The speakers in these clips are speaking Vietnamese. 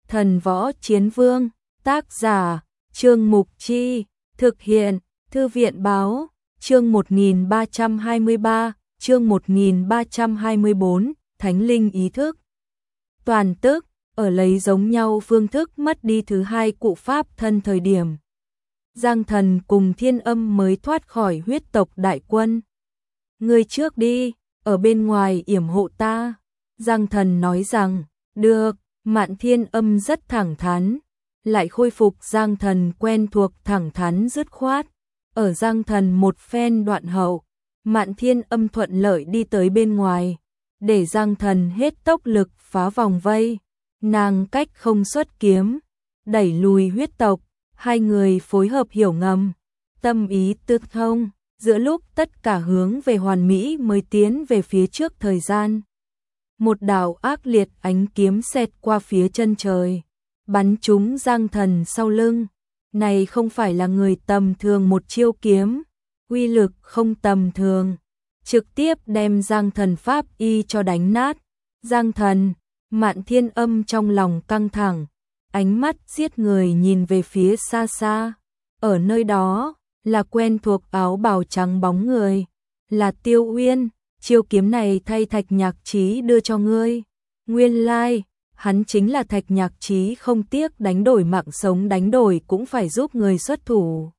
Thần Võ Chiến Vương, tác giả, Trương Mục Chi, thực hiện, Thư viện Báo, chương 1323, chương 1324, Thánh Linh Ý Thức. Toàn tức, ở lấy giống nhau phương thức mất đi thứ hai cụ pháp thân thời điểm. Giang Thần cùng Thiên Âm mới thoát khỏi huyết tộc đại quân. Ngươi trước đi, ở bên ngoài yểm hộ ta. Giang Thần nói rằng, được. Mạn Thiên Âm rất thẳng thắn, lại khôi phục Giang Thần quen thuộc thẳng thắn dứt khoát. Ở Giang Thần một phen đoạn hậu, Mạn Thiên Âm thuận lợi đi tới bên ngoài, để Giang Thần hết tốc lực phá vòng vây. Nàng cách không xuất kiếm, đẩy lùi huyết tộc, hai người phối hợp hiểu ngầm, tâm ý tương thông, giữa lúc tất cả hướng về hoàn mỹ mới tiến về phía trước thời gian. Một đạo ác liệt ánh kiếm xẹt qua phía chân trời, bắn trúng Giang Thần sau lưng. Này không phải là người tầm thường một chiêu kiếm, uy lực không tầm thường, trực tiếp đem Giang Thần pháp y cho đánh nát. Giang Thần, Mạn Thiên Âm trong lòng căng thẳng, ánh mắt giết người nhìn về phía xa xa. Ở nơi đó, là quen thuộc áo bào trắng bóng người, là Tiêu Uyên. Chiêu kiếm này thay Thạch Nhạc Chí đưa cho ngươi. Nguyên lai, hắn chính là Thạch Nhạc Chí không tiếc đánh đổi mạng sống đánh đổi cũng phải giúp người xuất thủ.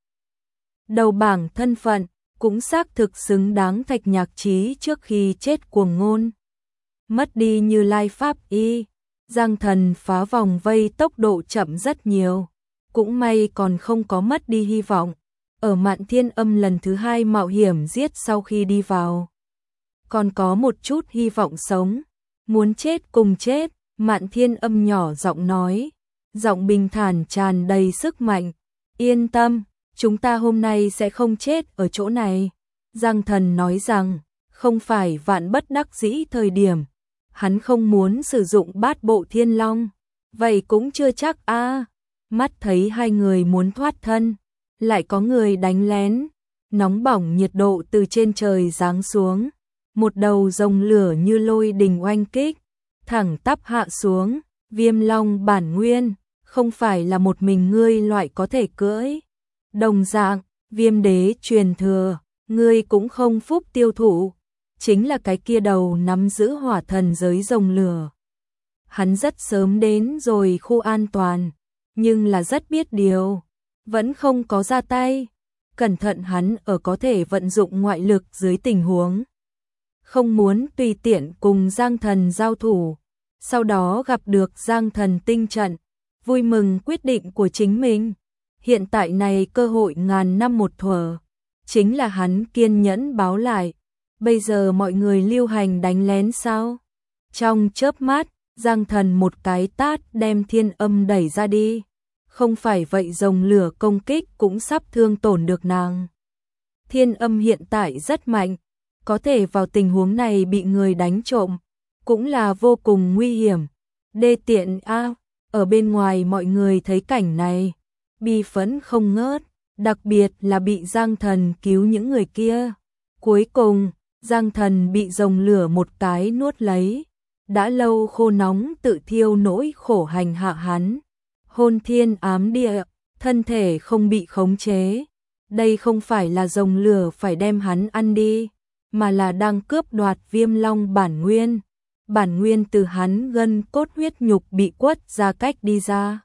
Đầu bảng thân phận, cũng xác thực xứng đáng Thạch Nhạc Chí trước khi chết cuồng ngôn. Mất đi Như Lai pháp y, Giang Thần phá vòng vây tốc độ chậm rất nhiều. Cũng may còn không có mất đi hy vọng. Ở Mạn Thiên Âm lần thứ hai mạo hiểm giết sau khi đi vào, còn có một chút hy vọng sống. Muốn chết cùng chết, Mạn Thiên Âm nhỏ giọng nói, giọng bình thản tràn đầy sức mạnh. Yên tâm, chúng ta hôm nay sẽ không chết ở chỗ này. Giang Thần nói rằng, không phải vạn bất đắc dĩ thời điểm, hắn không muốn sử dụng bát bộ thiên long. Vậy cũng chưa chắc a. Mắt thấy hai người muốn thoát thân, lại có người đánh lén. Nóng bỏng nhiệt độ từ trên trời giáng xuống. Một đầu rồng lửa như lôi đình oanh kích, thẳng tắp hạ xuống. Viêm Long bản nguyên, không phải là một mình ngươi loại có thể cưỡi. Đồng dạng, Viêm Đế truyền thừa, ngươi cũng không phúc tiêu thụ. Chính là cái kia đầu nắm giữ hỏa thần giới rồng lửa. Hắn rất sớm đến rồi khu an toàn, nhưng là rất biết điều, vẫn không có ra tay. Cẩn thận hắn ở có thể vận dụng ngoại lực dưới tình huống. Không muốn tùy tiện cùng Giang Thần giao thủ, sau đó gặp được Giang Thần tinh trận, vui mừng quyết định của chính mình. Hiện tại này cơ hội ngàn năm một thuở, chính là hắn kiên nhẫn báo lại. Bây giờ mọi người lưu hành đánh lén sao? Trong chớp mắt, Giang Thần một cái tát đem Thiên Âm đẩy ra đi. Không phải vậy rồng lửa công kích cũng sắp thương tổn được nàng. Thiên Âm hiện tại rất mạnh, có thể vào tình huống này bị người đánh trộm, cũng là vô cùng nguy hiểm. Đê tiện a. Ở bên ngoài mọi người thấy cảnh này, bi phẫn không ngớt, đặc biệt là bị Giang Thần cứu những người kia. Cuối cùng, Giang Thần bị rồng lửa một cái nuốt lấy. Đã lâu khô nóng tự thiêu nỗi khổ hành hạ hắn. Hôn thiên ám địa, thân thể không bị khống chế. Đây không phải là rồng lửa phải đem hắn ăn đi, mà là đang cướp đoạt Viêm Long bản nguyên. Bản nguyên từ hắn gân cốt huyết nhục bị quất ra cách đi ra.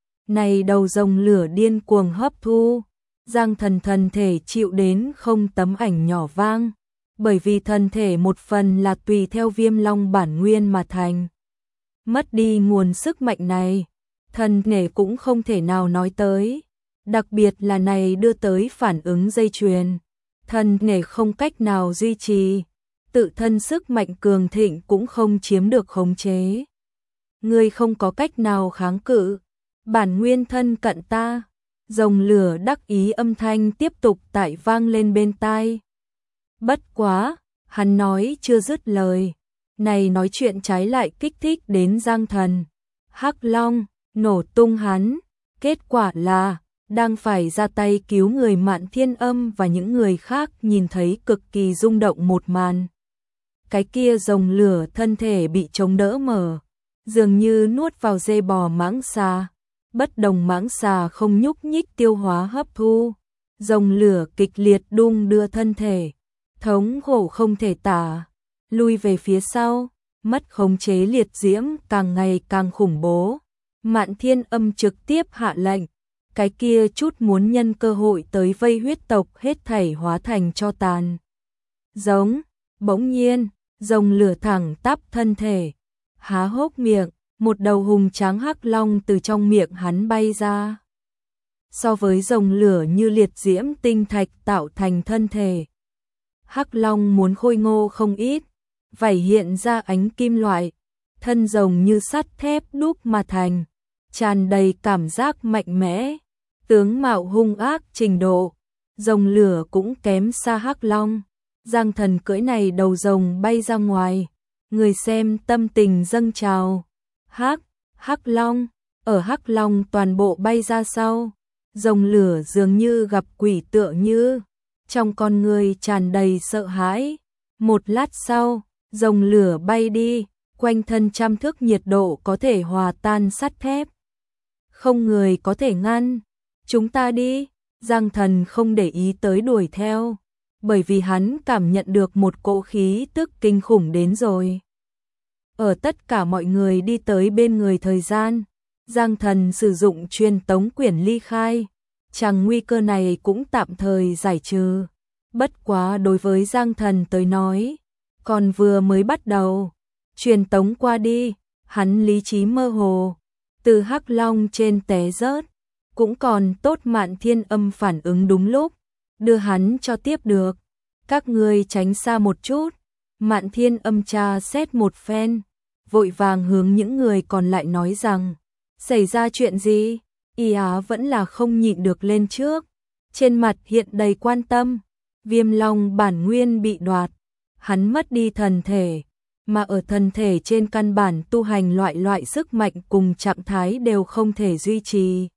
Này đầu rồng lửa điên cuồng hấp thu. Giang Thần thân thể chịu đến không tấm ảnh nhỏ vang, bởi vì thân thể một phần là tùy theo Viêm Long bản nguyên mà thành. Mất đi nguồn sức mạnh này, thân thể cũng không thể nào nói tới. Đặc biệt là này đưa tới phản ứng dây chuyền. Thân thể không cách nào duy trì, tự thân sức mạnh cường thịnh cũng không chiếm được khống chế. Ngươi không có cách nào kháng cự, bản nguyên thân cận ta. Rồng lửa đắc ý âm thanh tiếp tục tại vang lên bên tai. Bất quá, hắn nói chưa dứt lời, này nói chuyện trái lại kích thích đến Giang Thần. Hắc Long nổ tung hắn, kết quả là đang phải ra tay cứu người Mạn Thiên Âm và những người khác nhìn thấy cực kỳ rung động một màn. Cái kia rồng lửa thân thể bị chống đỡ mở, dường như nuốt vào dê bò mãng xà. Bất đồng mãng xà không nhúc nhích tiêu hóa hấp thu. Dòng lửa kịch liệt đung đưa thân thể, thống khổ không thể tả, lui về phía sau, mất khống chế liệt diễm càng ngày càng khủng bố. Mạn Thiên Âm trực tiếp hạ lệnh, cái kia chút muốn nhân cơ hội tới vây huyết tộc hết thảy hóa thành tro tàn. Giống, bỗng nhiên, rồng lửa thẳng tắp thân thể, há hốc miệng, một đầu hùng tráng hắc long từ trong miệng hắn bay ra. So với rồng lửa như liệt diễm tinh thạch tạo thành thân thể, hắc long muốn khôi ngô không ít, vảy hiện ra ánh kim loại, thân rồng như sắt thép đúc mà thành, tràn đầy cảm giác mạnh mẽ, tướng mạo hung ác trình độ, rồng lửa cũng kém xa hắc long. Giang Thần cưỡi này đầu rồng bay ra ngoài, người xem tâm tình dâng trào. Hắc long, ở hắc long toàn bộ bay ra sau, rồng lửa dường như gặp quỷ tựa như, trong con người tràn đầy sợ hãi. Một lát sau, rồng lửa bay đi, quanh thân trăm thước nhiệt độ có thể hòa tan sắt thép. Không người có thể ngăn, chúng ta đi. Giang Thần không để ý tới đuổi theo, bởi vì hắn cảm nhận được một cỗ khí tức kinh khủng đến rồi. Ở tất cả mọi người đi tới bên người thời gian, Giang Thần sử dụng truyền tống quyển ly khai, chàng nguy cơ này cũng tạm thời giải trừ. Bất quá đối với Giang Thần tới nói, còn vừa mới bắt đầu, truyền tống qua đi, hắn lý trí mơ hồ, từ hắc long trên té rớt, cũng còn tốt Mạn Thiên Âm phản ứng đúng lúc, đưa hắn cho tiếp được. Các ngươi tránh xa một chút. Mạn Thiên Âm tra xét một phen, vội vàng hướng những người còn lại nói rằng, xảy ra chuyện gì? Y Á vẫn là không nhịn được lên trước, trên mặt hiện đầy quan tâm. Viêm long bản nguyên bị đoạt, hắn mất đi thần thể, mà ở thần thể trên căn bản tu hành loại sức mạnh cùng trạng thái đều không thể duy trì.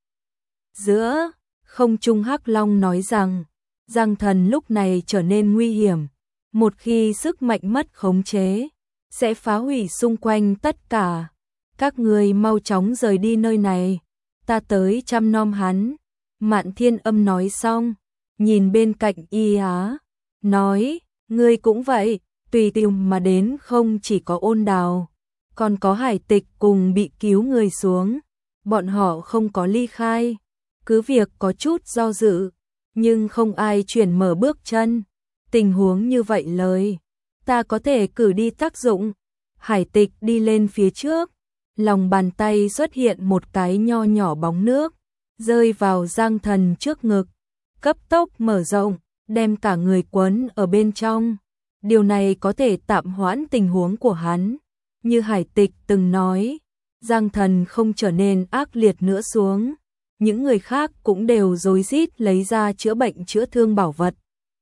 Giữa không trung hắc long nói rằng, Giang Thần lúc này trở nên nguy hiểm, một khi sức mạnh mất khống chế, sẽ phá hủy xung quanh tất cả. Các người mau chóng rời đi nơi này, ta tới chăm nom hắn. Mạn Thiên Âm nói xong, nhìn bên cạnh Y Á, nói, ngươi cũng vậy, tùy tiện mà đến không chỉ có Ôn Đào, còn có Hải Tịch cùng bị cứu người xuống, bọn họ không có ly khai, cứ việc có chút do dự, nhưng không ai chuyển mở bước chân. Tình huống như vậy lời, ta có thể cử đi tác dụng. Hải Tịch đi lên phía trước, lòng bàn tay xuất hiện một cái nho nhỏ bóng nước, rơi vào Giang Thần trước ngực, cấp tốc mở rộng, đem cả người quấn ở bên trong. Điều này có thể tạm hoãn tình huống của hắn. Như Hải Tịch từng nói, Giang Thần không trở nên ác liệt nữa xuống. Những người khác cũng đều rối rít lấy ra chữa bệnh chữa thương bảo vật,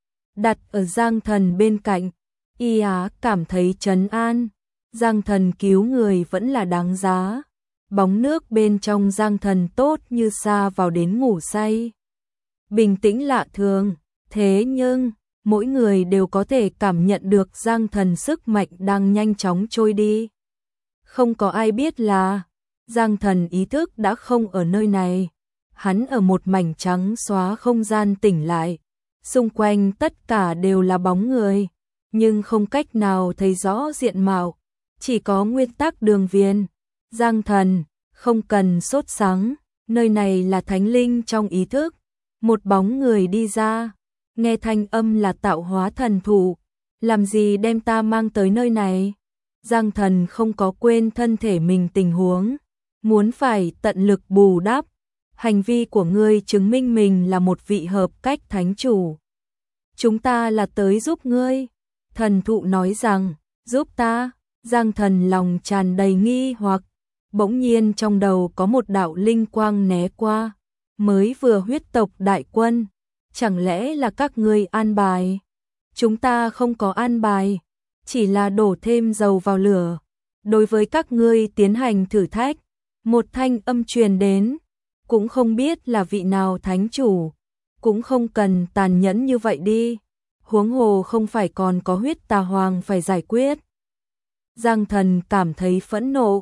đặt ở Giang Thần bên cạnh. Y Á cảm thấy trấn an, Giang Thần cứu người vẫn là đáng giá. Bóng nước bên trong Giang Thần tốt như sa vào đến ngủ say, bình tĩnh lạ thường. Thế nhưng, mỗi người đều có thể cảm nhận được Giang Thần sức mạnh đang nhanh chóng trôi đi. Không có ai biết là, Giang Thần ý thức đã không ở nơi này. Hắn ở một mảnh trắng xóa không gian tỉnh lại, xung quanh tất cả đều là bóng người, nhưng không cách nào thấy rõ diện mạo, chỉ có nguyên tắc đường viền. Giang Thần, không cần sốt sắng, nơi này là thánh linh trong ý thức. Một bóng người đi ra, nghe thanh âm là tạo hóa thần thụ, làm gì đem ta mang tới nơi này? Giang Thần không có quên thân thể mình tình huống, muốn phải tận lực bù đắp. Hành vi của ngươi chứng minh mình là một vị hợp cách thánh chủ. Chúng ta là tới giúp ngươi. Thần thụ nói rằng, giúp ta. Giang Thần lòng tràn đầy nghi hoặc, bỗng nhiên trong đầu có một đạo linh quang né qua. Mới vừa huyết tộc đại quân, chẳng lẽ là các ngươi an bài? Chúng ta không có an bài, chỉ là đổ thêm dầu vào lửa. Đối với các ngươi tiến hành thử thách, một thanh âm truyền đến. Cũng không biết là vị nào thánh chủ, cũng không cần tàn nhẫn như vậy đi, huống hồ không phải còn có huyết tà hoàng phải giải quyết. Giang Thần cảm thấy phẫn nộ,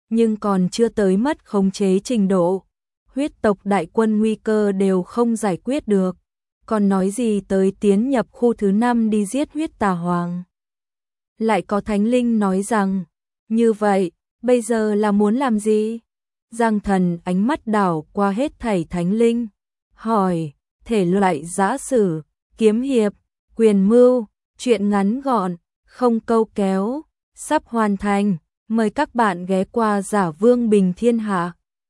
nhưng còn chưa tới mất khống chế trình độ. Huyết tộc đại quân nguy cơ đều không giải quyết được, còn nói gì tới tiến nhập khu thứ 5 đi giết huyết tà hoàng. Lại có thánh linh nói rằng, như vậy, bây giờ là muốn làm gì? Giang Thần ánh mắt đảo qua hết thảy thánh linh, hỏi, thể loại giã sử, kiếm hiệp, quyền mưu, truyện ngắn gọn, không câu kéo, sắp hoàn thành, mời các bạn ghé qua Giả Vương Bình Thiên Hạ.